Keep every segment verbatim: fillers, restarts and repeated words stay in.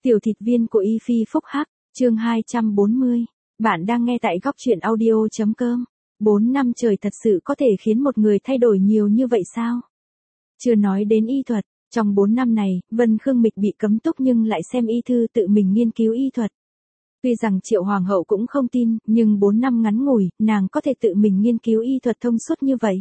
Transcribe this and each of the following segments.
Tiểu thịt viên của Y Phi Phúc Hắc, chương hai trăm bốn mươi. Bạn đang nghe tại góc truyện audio.com. Bốn năm trời thật sự có thể khiến một người thay đổi nhiều như vậy sao? Chưa nói đến y thuật, trong bốn năm này, Vân Khương Mịch bị cấm túc nhưng lại xem y thư tự mình nghiên cứu y thuật. Tuy rằng Triệu Hoàng hậu cũng không tin, nhưng bốn năm ngắn ngủi, nàng có thể tự mình nghiên cứu y thuật thông suốt như vậy.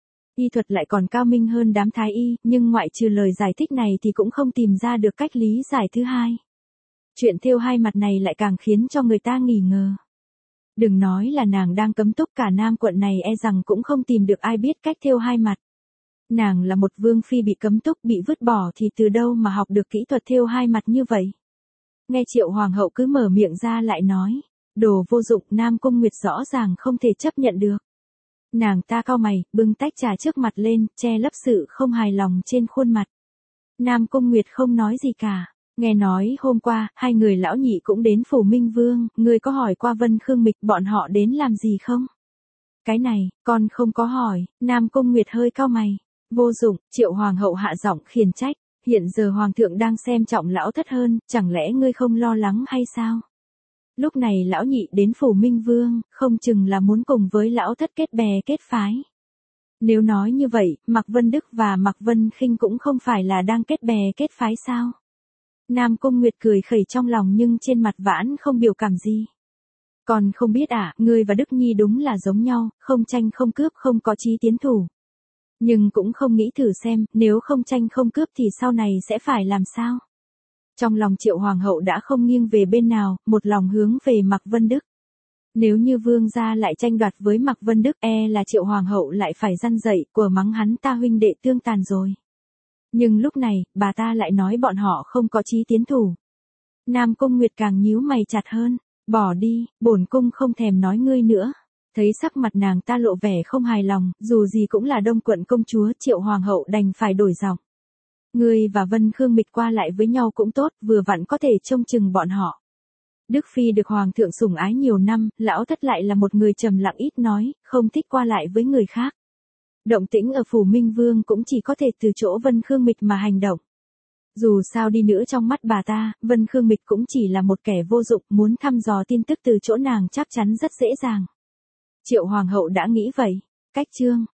Y thuật lại còn cao minh hơn đám thái y, nhưng ngoại trừ lời giải thích này thì cũng không tìm ra được cách lý giải thứ hai. Chuyện thêu hai mặt này lại càng khiến cho người ta nghi ngờ. Đừng nói là nàng đang cấm túc, cả Nam quận này e rằng cũng không tìm được ai biết cách thêu hai mặt. Nàng là một vương phi bị cấm túc, bị vứt bỏ thì từ đâu mà học được kỹ thuật thêu hai mặt như vậy. Nghe Triệu Hoàng hậu cứ mở miệng ra lại nói, đồ vô dụng, Nam Cung Nguyệt rõ ràng không thể chấp nhận được. Nàng ta cau mày, bưng tách trà trước mặt lên, che lấp sự không hài lòng trên khuôn mặt. Nam Cung Nguyệt không nói gì cả. Nghe nói hôm qua, hai người lão nhị cũng đến phủ Minh Vương, ngươi có hỏi qua Vân Khương Mịch bọn họ đến làm gì không? Cái này, con không có hỏi. Nam Cung Nguyệt hơi cau mày. Vô dụng, Triệu Hoàng hậu hạ giọng khiển trách. Hiện giờ Hoàng thượng đang xem trọng lão thất hơn, chẳng lẽ ngươi không lo lắng hay sao? Lúc này lão nhị đến phủ Minh Vương, không chừng là muốn cùng với lão thất kết bè kết phái. Nếu nói như vậy, Mạc Vân Đức và Mạc Vân Khinh cũng không phải là đang kết bè kết phái sao? Nam Cung Nguyệt cười khẩy trong lòng nhưng trên mặt vãn không biểu cảm gì. Còn không biết à, ngươi và Đức Nhi đúng là giống nhau, không tranh không cướp, không có chí tiến thủ. Nhưng cũng không nghĩ thử xem, nếu không tranh không cướp thì sau này sẽ phải làm sao? Trong lòng Triệu Hoàng hậu đã không nghiêng về bên nào, một lòng hướng về Mạc Vân Đức. Nếu như vương gia lại tranh đoạt với Mạc Vân Đức, e là Triệu Hoàng hậu lại phải răn dậy, của mắng hắn ta huynh đệ tương tàn rồi. Nhưng lúc này, bà ta lại nói bọn họ không có chí tiến thủ. Nam Cung Nguyệt càng nhíu mày chặt hơn, bỏ đi, bổn cung không thèm nói ngươi nữa. Thấy sắc mặt nàng ta lộ vẻ không hài lòng, dù gì cũng là Đông quận công chúa, Triệu Hoàng hậu đành phải đổi giọng. Ngươi và Vân Khương Mịch qua lại với nhau cũng tốt, vừa vặn có thể trông chừng bọn họ. Đức Phi được Hoàng thượng sủng ái nhiều năm, lão thất lại là một người trầm lặng ít nói, không thích qua lại với người khác. Động tĩnh ở phủ Minh Vương cũng chỉ có thể từ chỗ Vân Khương Mịch mà hành động. Dù sao đi nữa trong mắt bà ta, Vân Khương Mịch cũng chỉ là một kẻ vô dụng, muốn thăm dò tin tức từ chỗ nàng chắc chắn rất dễ dàng. Triệu Hoàng hậu đã nghĩ vậy. Cách chương,